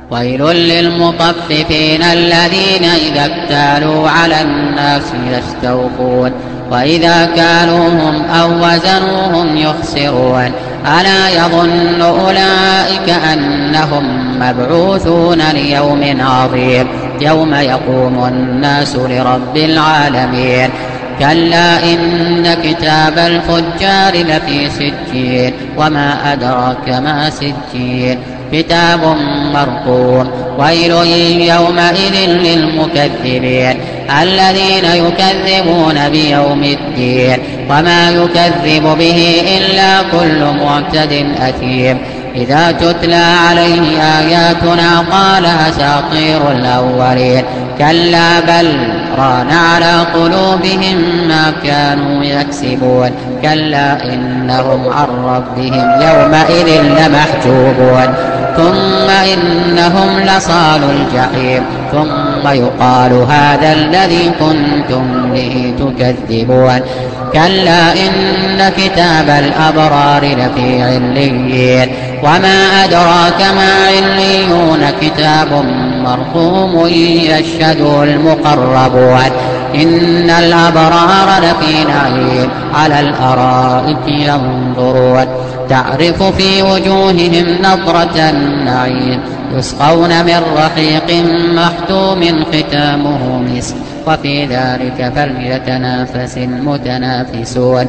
ويل للمطففين الذين إذا اكتالوا على الناس يستوفون وإذا كالوهم أو وزنوهم يخسرون ألا يظن أولئك أنهم مبعوثون ليوم عظيم يوم يقوم الناس لرب العالمين كلا إن كتاب الفجار لفي سجين وما أدراك ما سجين كتاب مرقوم ويل يومئذ للمكذبين الذين يكذبون بيوم الدين وما يكذب به إلا كل معتد أثيم إذا تتلى عليه آياتنا قال أساطير الأولين كلا بل ران على قلوبهم ما كانوا يكسبون كلا إنهم عن ربهم يومئذ لمحجوبون ثم إنهم لصالوا الجحيم ثم يقال هذا الذي كنتم به تكذبون كلا إن كتاب الأبرار لفي عليين وما أدراك ما عليون كتاب مرقوم يشهده المقربون إن الأبرار لفي نعيم على الأرائك ينظرون تعرف في وجوههم نضرة النعيم يسقون من رحيق مختوم ختامه مسك وفي ذلك فليتنافس المتنافسون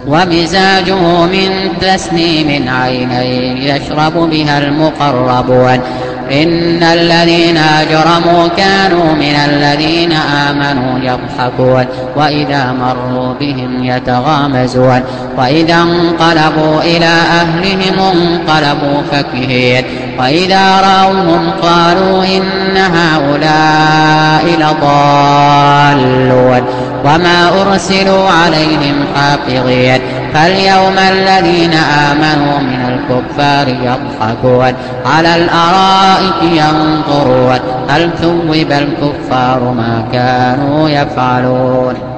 ومزاجه من تسنيم عينين يشرب بها المقربون إن الذين أجرموا كانوا من الذين آمنوا يضحكون وإذا مروا بهم يتغامزون وإذا انقلبوا إلى أهلهم انقلبوا فكهين وإذا رأوهم قالوا إن هؤلاء لضالون وما أرسلوا عليهم حافظين فاليوم الذين آمنوا من الكفار يضحكون على الأرائك ينظرون هل ثوب الكفار ما كانوا يفعلون